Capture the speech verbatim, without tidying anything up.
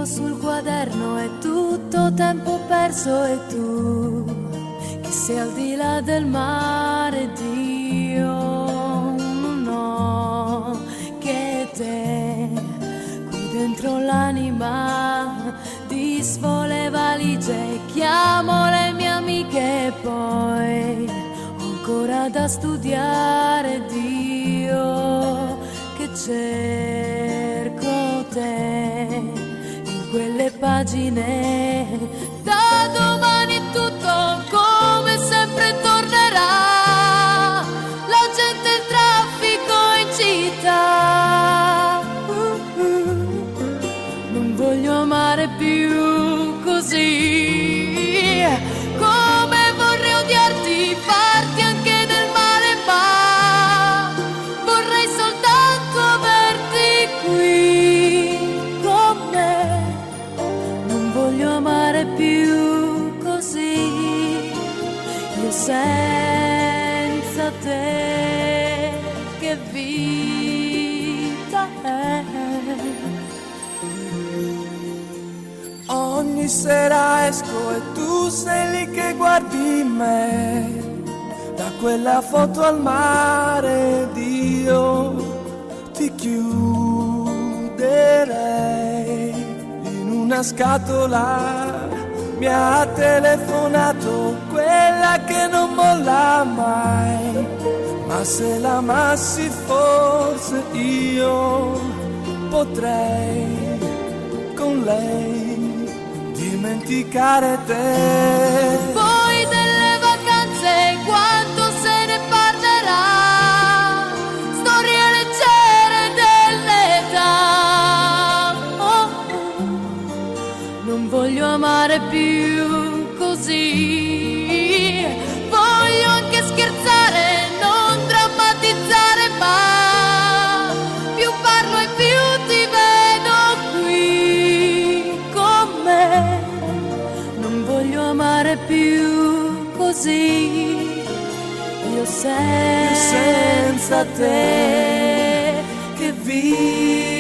scrivo sul quaderno è tutto tempo perso e tu che sei al di là del mare, Dio non ho che te qui dentro l'anima, disfo le valigie, chiamo le mie amiche e poi ho ancora da studiare, Dio che cerco te in quelle pagine. Da domani tutto come sempre tornerà, la gente, il traffico in città. uh, uh. Non voglio amare più così, come vorrei odiarti, farti anche del male, ma vorrei soltanto averti qui con me. Non voglio amare più così, io senza te che vita è. Ogni sera esco e tu sei lì che guardi me, da quella foto al mare, Dio ti chiuderei in una scatola. Mi ha telefonato quella che non molla mai, ma se l'amassi forse io potrei con lei dimenticare te. Poi delle vacanze quanto se ne parlerà, storie leggere dell'età. Oh, non voglio amare più così, voglio anche scherzare, non drammatizzare, ma più parlo e più ti vedo qui con me. Non voglio amare più così, io senza te che vivo.